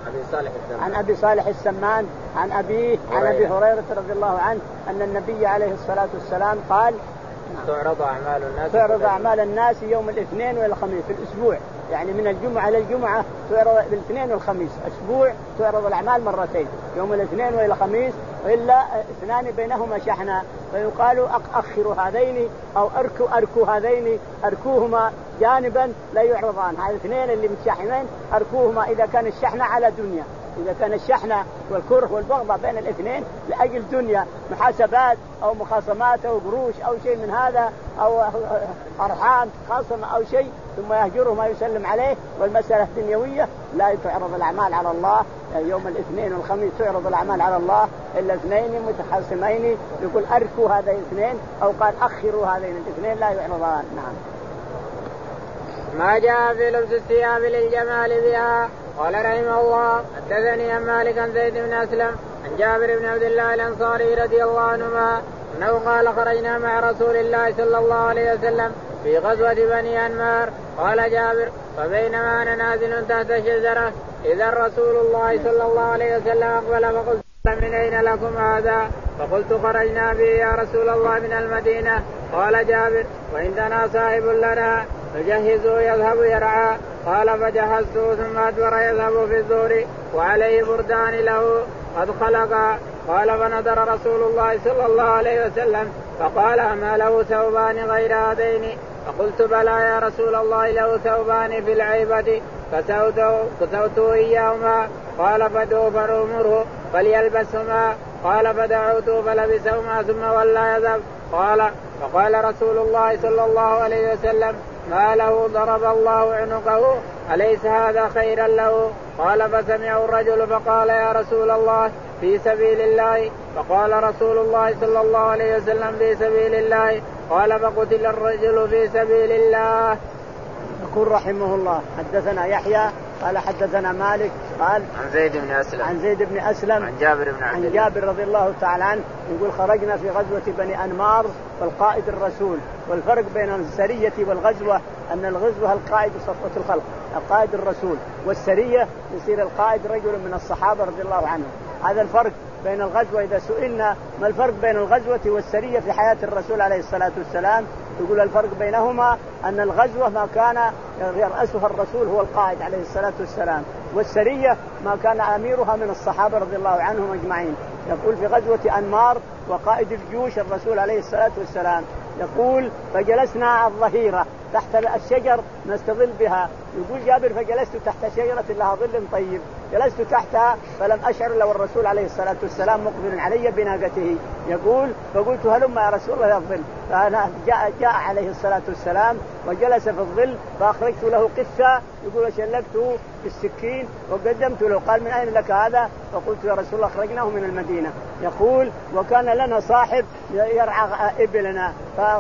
أبي صالح عن أبي صالح السمان عن أبيه عن أبي هريرة رضي الله عنه أن النبي عليه الصلاة والسلام قال تعرض أعمال الناس تعرض أعمال الناس يوم الاثنين والخميس في الأسبوع، يعني من الجمعة إلى الجمعة تعرض الاثنين والخميس، أسبوع تعرض الأعمال مرتين، يوم الاثنين وإلى الخميس، إلا اثنان بينهما شحنة فيقال أخروا هذين أو أركوا أركوا هذين، أركوهما جانبا لا يعرضان. هذه الاثنين اللي متشاحنين أركوهما إذا كان الشحنة على دنيا، إذا كان الشحنة والكره والبغضة بين الاثنين لأجل دنيا محاسبات أو مخاصمات أو قروش أو شيء من هذا أو أرحام خاصمة أو شيء ثم يهجره ما يسلم عليه والمسألة دنيوية، لا تعرض الأعمال على الله يوم الاثنين والخميس، تعرض الأعمال على الله إلا اثنين متخاصمين، يقول أركوا هذين الاثنين أو قال أخروا هذين الاثنين لا يعرضان. نعم. ما جاء في لبس الثياب للجمال بها. قال رحمه الله حدثني عن مالك عن زيد بن أسلم عن جابر بن عبد الله الأنصاري رضي الله عنهما أنه قال خرجنا مع رسول الله صلى الله عليه وسلم في غزوة بني أنمار. قال جابر فبينما أنا نازل تحت شجرة إذا رسول الله صلى الله عليه وسلم أقبل فقلت من أين لكم هذا؟ فقلت خرجنا به يا رسول الله من المدينة. قال جابر وعندنا صاحب لنا فجهزوا يذهب يرعى. قال فجهزته ثم أدبر يذهب في الظهر وعليه بردان له قد خلقا. قال فنظر رسول الله صلى الله عليه وسلم فقال ما له ثوبان غير هذين؟ فقلت بلى يا رسول الله له ثوبان في العيبة كسوته إياهما. قال فدعوا فأمره فليلبسهما. قال فدعوته فلبسهما ثم ولى يذهب. قال فقال رسول الله صلى الله عليه وسلم ما له ضرب الله عنقه أليس هذا خيرا له؟ قال فسمعه الرجل فقال يا رسول الله في سبيل الله. فقال رسول الله صلى الله عليه وسلم في سبيل الله. قال فقتل الرجل في سبيل الله. يقول رحمه الله حدثنا يحيى قال حدثنا مالك قال عن زيد بن أسلم عن زيد بن أسلم عن جابر بن عبد عن جابر رضي الله تعالى عنه يقول خرجنا في غزوة بني أنمار والقائد الرسول. والفرق بين السرية والغزوة أن الغزوة القائد صفوة الخلق القائد الرسول، والسرية يصير القائد رجل من الصحابة رضي الله عنهم. هذا الفرق بين الغزوة. إذا سئلنا ما الفرق بين الغزوة والسرية في حياة الرسول عليه الصلاة والسلام يقول الفرق بينهما أن الغزوة ما كان يرأسها الرسول هو القائد عليه الصلاة والسلام، والسرية ما كان أميرها من الصحابة رضي الله عنهم أجمعين. يقول في غزوة أنمار وقائد الجيوش الرسول عليه الصلاة والسلام يقول فجلسنا على الظهيرة تحت الشجر نستظل بها. يقول جابر فجلست تحت شجرة لها ظل طيب، جلست تحتها فلم أشعر لو الرسول عليه الصلاة والسلام مقبل علي بناقته. يقول فقلت هلما يا رسول الله يا الظل. فأنا جاء, جاء عليه الصلاة والسلام وجلس في الظل فأخرجت له قصة يقول وشلقته بالسكين وقدمت له. قال من أين لك هذا؟ فقلت يا رسول الله أخرجناه من المدينة. يقول وكان لنا صاحب يرعى إبلنا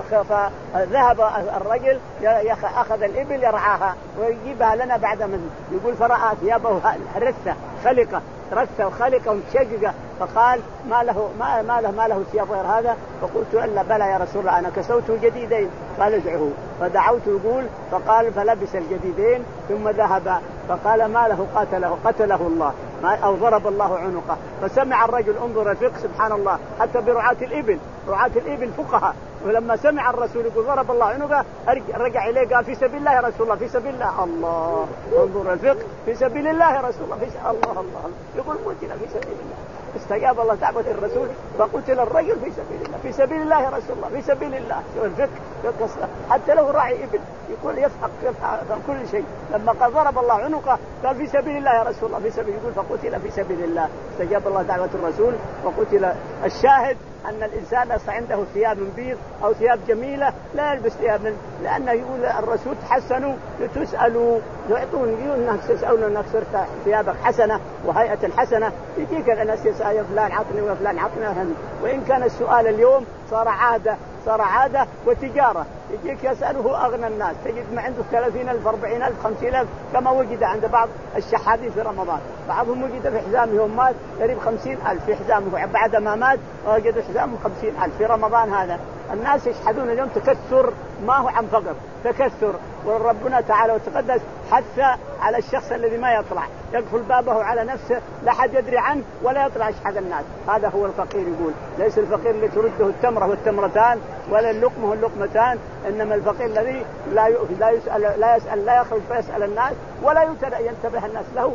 فذهب الرجل أخذ الإبل يرعاها ويجيبها لنا بعد من. يقول فرأى ثيابه رثة خلقة رثة وخلقة ومتشججة فقال ما له ما, ما له ما له ثياب غير هذا؟ فقلت إلا بلى يا رسول الله أنا كسوته جديدين. قال ادعه. فدعوت يقول فقال فلبس الجديدين ثم ذهب فقال ما له قتله قتله الله أو ضرب الله عنقه. فسمع الرجل انظر الفقه سبحان الله حتى برعاة الإبل رعاة الإبل فقهاء. ولما سمع الرسول يقول ضرب الله عنقه رجع إليه قال في سبيل الله يا رسول الله في سبيل الله. الله انظر الفقه في سبيل الله يا رسول الله في سبيل الله. الله يقول قتل في سبيل الله. استجاب الله دعوة الرسول فقتل الرجل في سبيل الله في سبيل الله يا رسول الله في سبيل الله. شوف الفقه فقه حتى له راعي إبل يقول يفحق يفحق كل شيء. لما قال ضرب الله عنقه قال في سبيل الله يا رسول الله في سبيل يقول فقتل في سبيل الله. استجاب الله دعوة الرسول وقتل. الشاهد أن الإنسان عنده ثياب بيض أو ثياب جميلة لا يلبس ثياب لأنه يقول الرسول تحسنوا لتسألوا يعطون الناس يسألون أنك صرت ثيابك حسنة وهيئة حسنة يجيك الناس يسأل يا فلان عطني وفلان عطني. وإن كان السؤال اليوم صار عادة صار عادة وتجارة يجيك يسأله أغنى الناس تجد ما عنده ثلاثين ألف أربعين ألف خمسين ألف كما وجد عند بعض الشحاذين في رمضان. بعضهم وجد في حزامه يوم مات قريب خمسين ألف في حزامه بعد ما مات وجد حزامه خمسين ألف في رمضان. هذا الناس يشحذون اليوم تكسر ما هو عن فقر تكثر. وربنا تعالى وتقدس حث على الشخص الذي ما يطلع يقفل بابه على نفسه لا حد يدري عنه ولا يطلع يشحذ الناس. هذا هو الفقير. يقول ليس الفقير اللي ترده التمرة والتمرتان ولا اللقمة واللقمتان، إنما الفقير الذي لا لا يسأل لا يسأل لا يخرج فيسأل الناس ولا ينتبه الناس له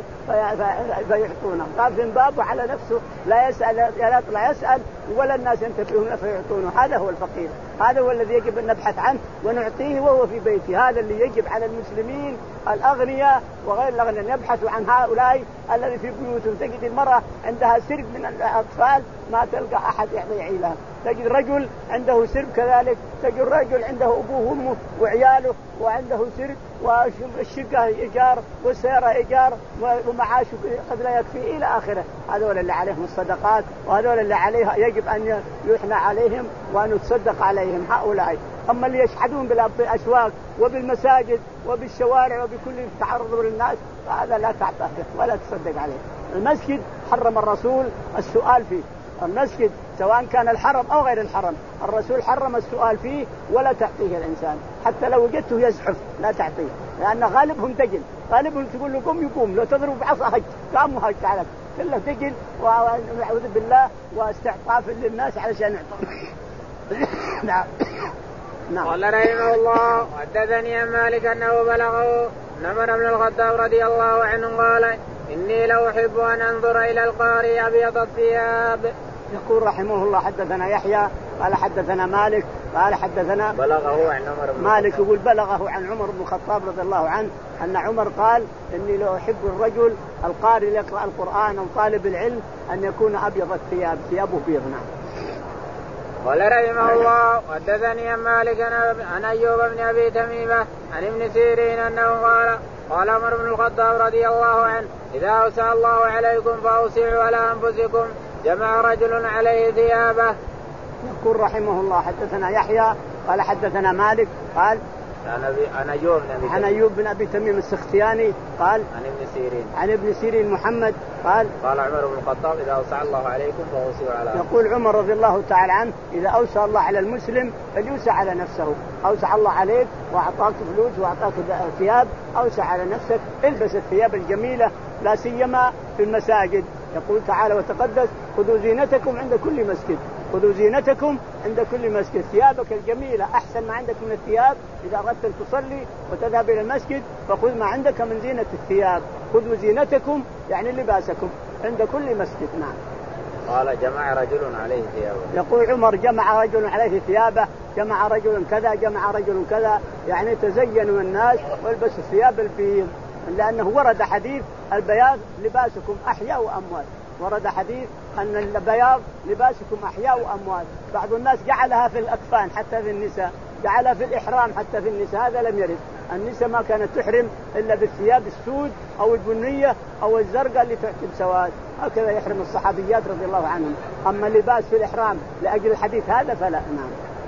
فيعطونه. قافل بابه على نفسه لا يسأل لا يطلع يسأل ولا الناس ينتبهون فيعطونه. هذا هو الفقير. هذا هو الذي يجب أن نبحث عنه ونعطيه وهو في بيته. هذا اللي يجب على المسلمين الأغنياء وغير الأغنياء يبحثوا عن هؤلاء الذي في بيوتهم. تجد المرأة عندها سرب من الأطفال ما تلقى أحد يعيلها. تجد رجل عنده سرب كذلك. تجد رجل عنده أبوه وأمه وعياله وعنده سرب والشقة إيجار والسيارة إيجار ومعاشه قد لا يكفي إلى آخره. هذول اللي عليهم الصدقات وهذول اللي عليها يجب أن يحنى عليهم وأن يتصدق عليهم هؤلاء. أما اللي يشحدون بالأسواق وبالمساجد وبالشوارع وبكل تعرض للناس هذا لا تعطيه ولا تصدق عليه. المسجد حرم الرسول السؤال فيه. المسجد سواء كان الحرم أو غير الحرم الرسول حرم السؤال فيه ولا تعطيه الإنسان حتى لو وجدته يزحف لا تعطيه لأن غالبهم دجل. غالبهم تقول له قم يقوم لو تضرب بعصا هج قام وهج على كله دجل ونعوذ بالله واستعطاف للناس علشان يعطون. نعم. نعم. قال رحمه الله حدثني عن مالك أنه بلغه أن عمر بن الخطاب رضي الله عنه قال إني لو أحب أن أنظر إلى القارئ أبيض الثياب. يقول رحمه الله حدثنا يحيى قال حدثنا مالك قال حدثنا بلغه عن عمر بن مالك يقول بلغه عن عمر بن الخطاب رضي الله عنه أن عمر قال إني لو أحب الرجل القارئ يقرأ القرآن أو طالب العلم أن يكون أبيض الثياب ثيابه بيض. نعم. قال رحمه الله حدثني عن مالك عن أيوب بن أبي تميمة عن ابن سيرين أنه قال قال عمر بن الخطاب رضي الله عنه إذا أوسع الله عليكم فأوسعوا على أنفسكم جمع رجل عليه ثيابه. يقول رحمه الله حدثنا يحيى قال حدثنا مالك قال عن أيوب بن أبي عن أيوب بن أبي تميم السختياني قال عن ابن سيرين عن ابن سيرين محمد قال قال عمر بن الخطاب إذا أوسع الله عليكم فأوسعوا على أنفسكم. يقول عمر رضي الله تعالى عنه إذا أوسع الله على المسلم فليوسع على نفسه. أوسع الله عليك وأعطاك فلوس وأعطاك ثياب أوسع على نفسك. البس الثياب الجميلة لا سيما في المساجد. يقول تعالى وتقدس خذوا زينتكم عند كل مسجد. خذوا زينتكم عند كل مسجد. ثيابك الجميلة أحسن ما عندك من الثياب. إذا أردت أن تصلي وتذهب إلى المسجد فخذ ما عندك من زينة الثياب. خذوا زينتكم يعني لباسكم عند كل مسجد. نعم. قال جمع رجل عليه ثيابه. يقول عمر جمع رجل عليه ثيابه جمع رجل كذا جمع رجل كذا يعني تزينوا الناس والبسوا الثياب البيض لأنه ورد حديث البياض لباسكم أحياء وأموات. ورد حديث أن البياض لباسكم أحياء وأموات. بعض الناس جعلها في الأكفان حتى في النساء جعلها في الإحرام حتى في النساء. هذا لم يرد. النساء ما كانت تحرم إلا بالثياب السود أو البنية أو الزرقاء اللي تعتم سواد. هكذا يحرم الصحابيات رضي الله عنهم. أما اللباس في الإحرام لأجل الحديث هذا فلا. نعم.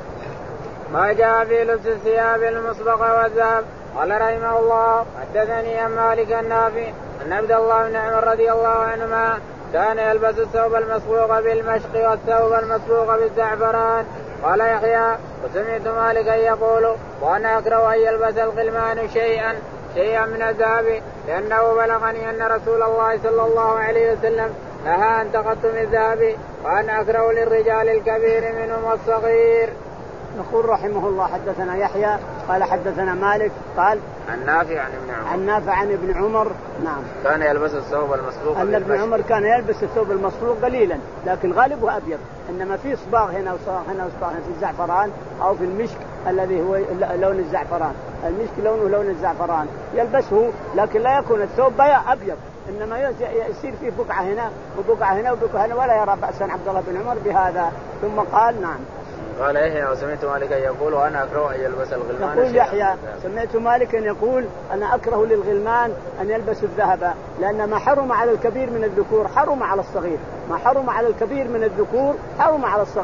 ما جاء في لبس الثياب المصبغة والذهب. قال رحمه الله حدثني عن مالك النافع أن عبد الله بن عمر رضي الله عنهما كان يلبس الثوب المصبوغ بالمشق والثوب المصبوغ بالزعفران. قال يحيى وسمعت مالكا يقول وأنا أكره أن يلبس الغلمان شيئا شيئا من الذهب لأنه بلغني أن رسول الله صلى الله عليه وسلم نهى عن تقطم الذهب وأنا أكره للرجال الكبير منهم والصغير. يقول رحمه الله حدثنا يحيى قال حدثنا مالك قال عن نافع عن ابن عمر عن نافع عن ابن عمر. نعم. كان يلبس الثوب المصبوغ. أن ابن عمر كان يلبس الثوب المصبوغ قليلا لكن غالبه أبيض. إنما في صباغ هنا وصباغ هنا وصباغ في الزعفران أو في المشك الذي هو لون الزعفران. المشك لونه لون الزعفران يلبسه لكن لا يكون الثوب بياض أبيض إنما يصير فيه بقعة هنا وبقعة هنا وبقعة هنا ولا يرى بأسا عبد الله بن عمر بهذا. ثم قال نعم. قال يحيى وسمعت مالكا يقول وأنا أكره أن يلبس الغلمان. يقول يحيى سمعت مالكا يقول أنا أكره للغلمان أن يلبسوا الذهب لأن ما حرم على الكبير من الذكور حرم على الصغير. ما حرم على الكبير من الذكور حرم على الصغير.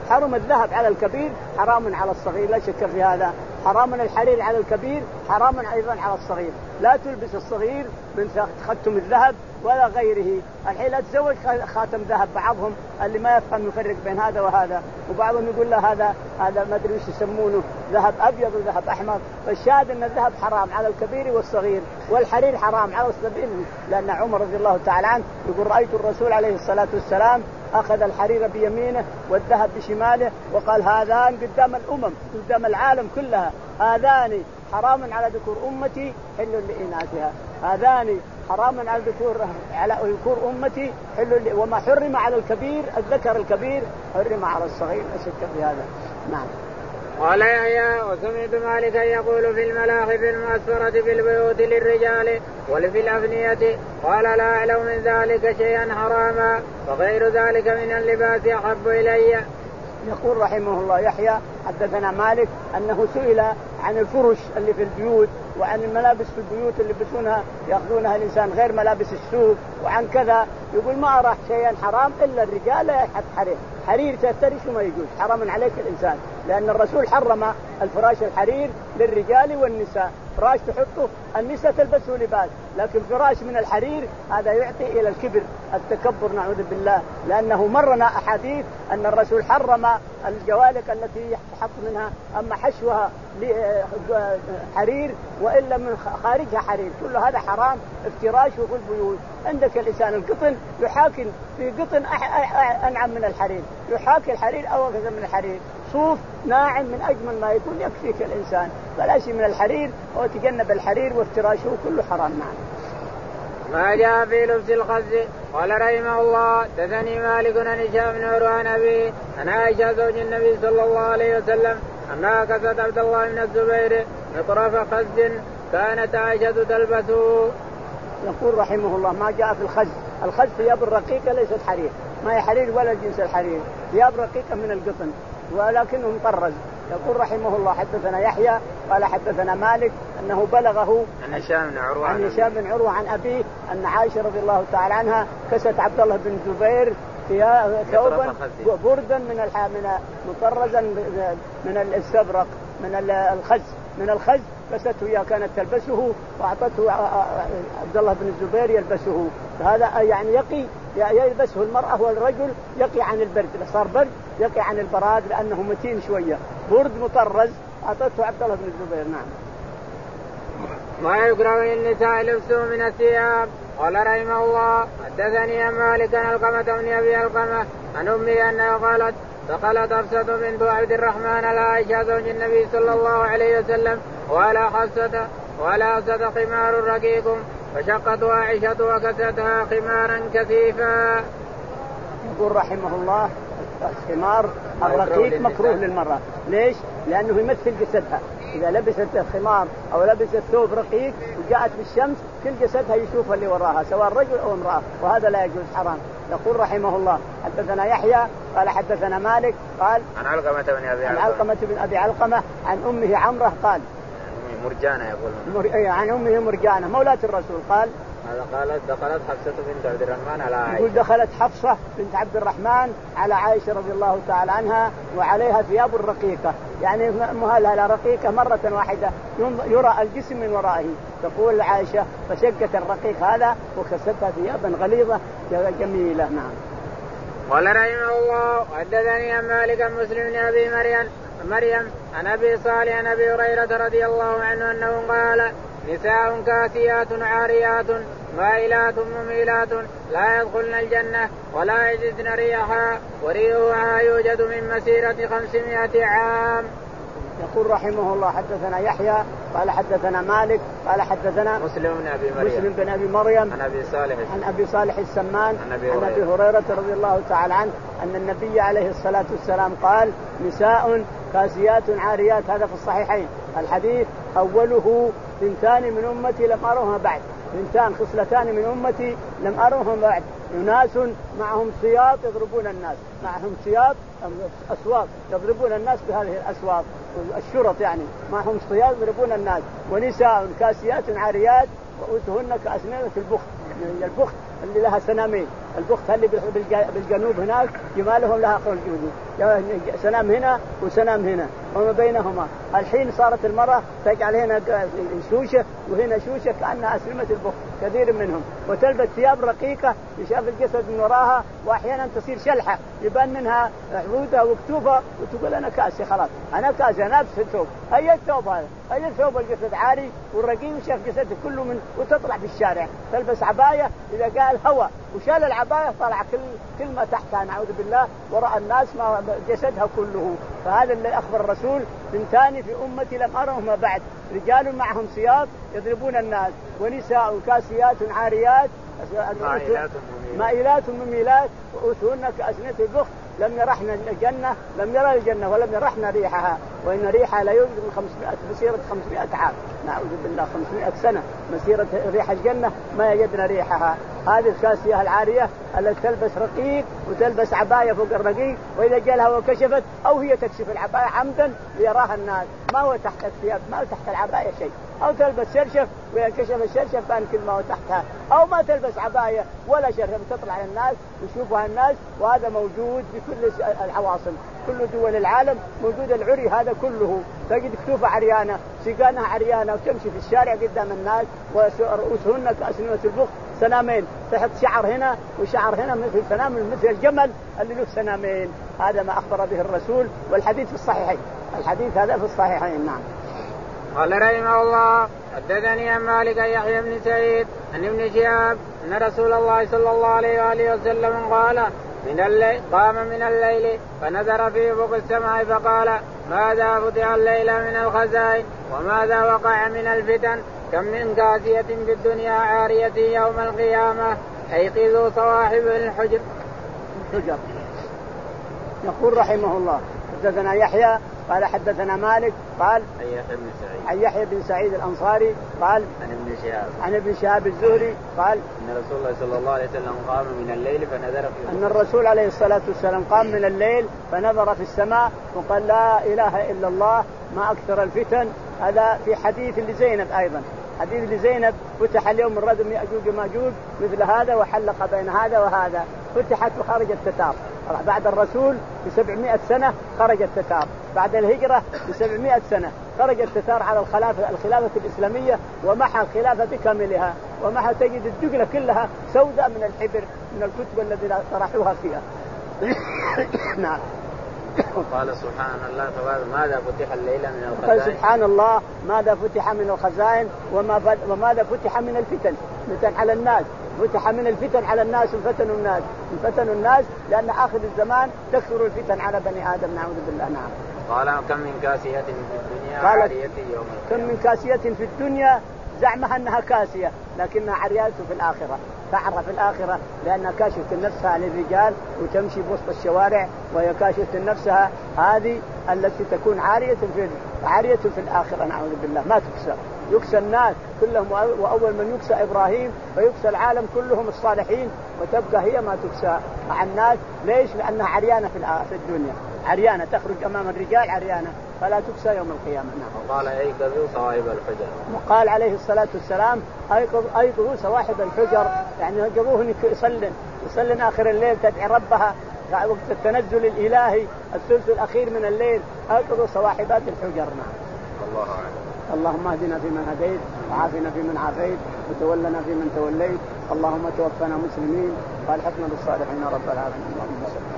حرم الذهب على الكبير حرام على الصغير لا شك في هذا. حرام الحرير على الكبير حرام أيضا على الصغير. لا تلبس الصغير من ختم الذهب ولا غيره. الحين لا تزوج خاتم ذهب. بعضهم اللي ما يفهم يفرق بين هذا وهذا، وبعضهم يقول له هذا هذا ما ادري وش يسمونه ذهب ابيض وذهب احمر. فالشاهد ان الذهب حرام على الكبير والصغير، والحرير حرام على الصغير. لان عمر رضي الله تعالى عنه يقول رايت الرسول عليه الصلاه والسلام اخذ الحرير بيمينه والذهب بشماله وقال هذان قدام الامم قدام العالم كلها، هذان حرام على ذكور امتي حل لاناثها، هذان حرام على ذكور على ذكور امتي حل، وما حرم على الكبير الذكر الكبير حرم على الصغير. اشك في هذا. نعم. قال يحيى وسمعت مالكا يقول في الملاخف المؤثرة في البيوت للرجال وفي الأبنية قال لا أعلم من ذلك شيئا حراما وغير ذلك من اللباس أحب إلي. يقول رحمه الله يحيى حدثنا مالك أنه سئل عن الفرش اللي في البيوت وعن الملابس في البيوت اللي يلبسونها يأخذونها الإنسان غير ملابس السوق وعن كذا، يقول ما أرى شيئا حرام إلا الرجال يحب حرير. حرير تفترش وما يجوز، حرام عليك الإنسان، لأن الرسول حرم الفراش الحرير للرجال والنساء. فراش تحطه النساء تلبسه لباس، لكن فراش من الحرير هذا يعطي إلى الكبر التكبر نعوذ بالله، لأنه مرنا أحاديث أن الرسول حرم الجوالك التي يحط منها أما حشوها حرير وإلا من خارجها حرير، كل هذا حرام افتراشه في البيوت. عندك الإنسان القطن يحاكي في قطن أنعم من الحرير، يحاكي الحرير أو أكثر من الحرير، صوف ناعم من أجمل ما يكون يكفيك الإنسان، فلا شيء من الحرير وتجنب الحرير وافتراشه كله حرام. معنا ما جاء في لبس الخز. قال رحمه الله دثني مالك عن هشام بن عروة عن أبيه عن عائشة زوج النبي صلى الله عليه وسلم أنها كست عبد الله بن الزبير مطرف خز كانت عائشة تلبسه. يقول رحمه الله ما جاء في الخز. الخز ثياب الرقيقة ليست حرير، ما هي حرير ولا جنس الحرير، ثياب رقيقة من القطن ولكنه مطرز. يقول رحمه الله حدثنا يحيى قال حدثنا مالك أنه بلغه عن هشام بن عروة عن هشام بن عروة عن أبيه أن عائشة رضي الله تعالى عنها كست عبد الله بن الزبير ثوبا بردا من من مطرزا من الاستبرق من الخز من الخز كسته إياه كانت تلبسه وأعطته عبد الله بن الزبير يلبسه. هذا يعني يقي يلبسه المرأة والرجل يقي عن البرد، إذا صار برد يقي عن البراد لأنه متين شوية، برد مطرز أعطته عبد الله بن الزبير. نعم. ما يكره للنساء لبسه من الثياب. قال رحمه الله حدثني مالك عن علقمة بن أبي علقمة عن أمي أنها قالت دخلت حفصة بنت عبد الرحمن على عائشة زوج النبي صلى الله عليه وسلم وعلى حفصة وعلى حفصة خمار رقيق فشقت عائشة وكستها خمارا كثيفا. يقول رحمه الله الخمار الرقيق مكروه للمرأة. ليش؟ لأنه يمثل جسدها، إذا لبست الخمار أو لبست ثوب رقيق وجاءت بالشمس كل جسدها يشوف اللي وراها سواء رجل أو امرأة، وهذا لا يجوز حرام. يقول رحمه الله حدثنا يحيى قال حدثنا مالك قال عن علقمة بن أبي علقمة, علقمة بن أبي علقمة عن أمه عمرة قال مرجانة يقول مر... عن أمه مرجانة مولاة الرسول قال هذا قالت دخلت حفصة بنت عبد الرحمن على عائشة. يقول دخلت حفصة بنت عبد الرحمن على عائشة رضي الله تعالى عنها وعليها ثياب رقيقة، يعني مهلها رقيقة مرة واحدة يرى الجسم من ورائه. تقول عائشة فشقت الرقيق هذا وكستها ثيابا غليظة جميلة. نعم. قال رحمه الله حدثني عن مالك مسلم بن أبي مريم مريم عن أبي صالح عن أبي هريرة رضي الله عنه أنه قال نساء كاسيات عاريات مائلات مميلات لا يدخلن الجنة ولا يجدن ريحها وريحها يوجد من مسيرة خمسمائة عام. يقول رحمه الله حدثنا يحيى قال حدثنا مالك قال حدثنا مسلم بن أبي مريم مسلم بن أبي مريم عن أبي صالح عن أبي صالح السمان عن أبي, عن أبي هريرة رضي الله تعالى عنه أن النبي عليه الصلاة والسلام قال نساء كاسيات عاريات، هذا في الصحيحين. الحديث أوله ثنتان من أمتي لم أرهما بعد، ثنتان خصلتان من أمتي لم أرهما بعد، أناس معهم سياط يضربون الناس، معهم سياط أسواق يضربون الناس بهذه الأسواق الشرط، يعني معهم سياط يضربون الناس، ونساء كاسيات عاريات رؤوسهن كأسنمة البخت، البخت اللي لها سنامين البخت اللي بالجنوب هناك جمالهم لها خلجود، سنام هنا وسنام هنا وما بينهما. الحين صارت المرأة تجعل هنا شوشة وهنا شوشة كأنها أسلمة البخت كثير منهم، وتلبس ثياب رقيقة يشاف الجسد من وراها، وأحيانا تصير شلحة يبان منها عودها وكتوفها، وتقول أنا كاسي خلاص أنا كاسي أنا أبس الثوب. أي الثوب هذا؟ أي الثوب؟ الجسد عاري والرقيق وشاف جسده كله من، وتطلع في الشارع تلبس عباية إذا جاء الهواء وشال العباية طلع كل كل ما تحتها نعوذ بالله، ورأى الناس ما جسدها كله. فهذا اللي أخبر الرسول ثنتان في أمتي لم أرهما بعد، رجال معهم سياط يضربون الناس، ونساء كاسيات عاريات مائلات مميلات وأتون كأسنة البخت لم يرحنا الجنة، لم يرى الجنة ولم يرحنا ريحها، وإن ريحها لا يوجد من خمسمائة مسيرة خمسمائة عام نعوذ بالله خمسمائة سنة مسيرة ريح الجنة ما يجدنا ريحها. هذه الكاسية العارية التي تلبس رقيق وتلبس عباية فوق الرقيق، وإذا جاء الهواء كشفت أو هي تكشف العباية عمدا ليراها الناس، ما هو تحت الثياب ما هو تحت العباية شيء، أو تلبس شرشف وينكشف الشرشف بان كل ما هو تحتها، أو ما تلبس عباية ولا شرشف تطلع للناس ويشوفها الناس. وهذا موجود في كل العواصم، كل دول العالم موجود العري هذا كله، تجد كتوفة عريانة سيقانها عريانة وتمشي في الشارع قدام الناس، ورؤوسهن كأسنمة البخت سنامين، تحت شعر هنا وشعر هنا مثل سنام مثل الجمل اللي له سنامين. هذا ما أخبر به الرسول، والحديث في الصحيحين، الحديث هذا في الصحيحين. نعم. قال رحمه الله حدثني عن مالك يحيى بن سعيد عن ابن شهاب أن رسول الله صلى الله عليه وآله وسلم قال من الليل قام من الليل فنظر في افق السماء فقال ماذا فتح الليل من الخزائن وماذا وقع من الفتن، كم من كاسية في الدنيا عارية يوم القيامة أيقظوا صواحب الحجر. حجر. يقول رحمه الله حدثنا يحيى قال حدثنا مالك قال عن يحيى بن سعيد الأنصاري قال عن ابن شهاب عن ابن شهاب الزهري قال أن رسول الله صلى الله عليه وسلم قام من الليل فنظر في أن الرسول عليه الصلاة والسلام قام من الليل فنظر في السماء وقال لا إله إلا الله ما أكثر الفتن. هذا في حديث لزينب أيضا، حديث لزينب فتح اليوم الردم يأجوج وماجوج مثل هذا وحلق بين هذا وهذا، فتحت وخرج التتار بعد الرسول بسبعمائة سنة، خرج التتار بعد الهجرة بسبعمائة سنة، خرج التتار على الخلافة الخلافة الإسلامية ومحى الخلافة بكاملها، ومحى تجد الدقلة كلها سوداء من الحبر من الكتب الذين طرحوها فيها. نعم. قال سبحان الله ماذا فتح الليل من الخزائن. قال سبحان الله ماذا فتح من الخزائن وما وماذا فتح من الفتن، فتن على الناس، فتح من الفتن على الناس وفتنوا الناس فتنوا الناس لأن آخر الزمان تكثر الفتن على بني آدم نعوذ بالله. نعم. قال كم من كاسية في الدنيا عارية يوم القيامة. كم من كاسية في الدنيا زعمها أنها كاسية لكنها عريات في الآخرة، تعرف في الآخرة لأنها كاشفة نفسها للرجال وتمشي بوسط الشوارع وهي كاشفة نفسها، هذه التي تكون عارية في عارية في الآخرة نعوذ بالله ما تكسى، يكسى الناس كلهم، وأول من يكسى إبراهيم ويكسى العالم كلهم الصالحين، وتبقى هي ما تكسى مع الناس. ليش؟ لأنها عريانة في الدنيا، عريانة تخرج أمام الرجال عريانة فلا تكسى يوم القيامة. نعم. وقال أيقظوا صواحب الحجر. وقال عليه الصلاة والسلام أيقظوا صواحب الحجر، يعني يجبوه يصلن يصلن آخر الليل تدعي ربها وقت التنزل الإلهي الثلث الأخير من الليل، أيقظوا صواحبات الحجر. نعم. الله أعلم. اللهم اهدنا فيمن هديت وعافنا فيمن عافيت وتولنا فيمن توليت، اللهم توفنا مسلمين والحقنا بالصالحين رب العالمين. اللهم صل